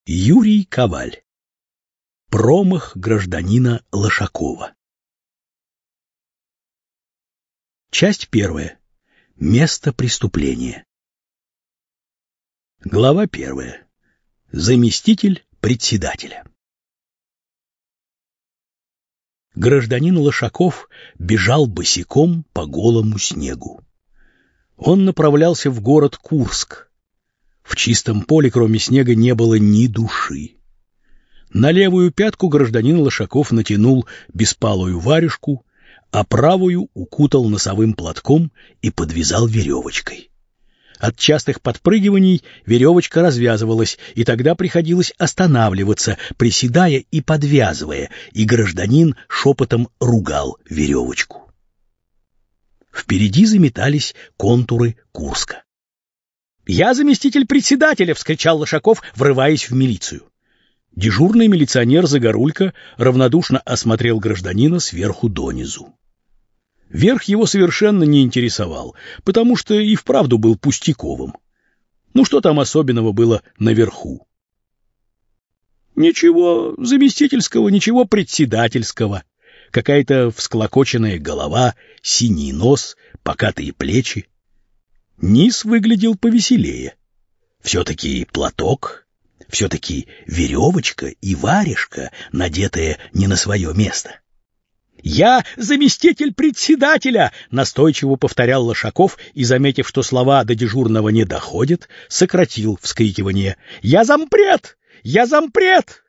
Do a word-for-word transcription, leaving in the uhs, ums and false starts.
Юрий Коваль. Промах гражданина Лошакова. Часть первая. Место преступления. Глава первая. Заместитель председателя. Гражданин Лошаков бежал босиком по голому снегу. Он направлялся в город Курск. В чистом поле, кроме снега, не было ни души. На левую пятку гражданин Лошаков натянул беспалую варежку, а правую укутал носовым платком и подвязал веревочкой. От частых подпрыгиваний веревочка развязывалась, и тогда приходилось останавливаться, приседая и подвязывая, и гражданин шепотом ругал веревочку. Впереди заметались контуры Курска. «Я заместитель председателя!» — вскричал Лошаков, врываясь в милицию. Дежурный милиционер Загорулько равнодушно осмотрел гражданина сверху донизу. Верх его совершенно не интересовал, потому что и вправду был пустяковым. Ну что там особенного было наверху? Ничего заместительского, ничего председательского. Какая-то всклокоченная голова, синий нос, покатые плечи. Низ выглядел повеселее. Все-таки платок, все-таки веревочка и варежка, надетая не на свое место. «Я заместитель председателя!» — настойчиво повторял Лошаков и, заметив, что слова до дежурного не доходят, сократил вскрикивание. «Я зампред! Я зампред!»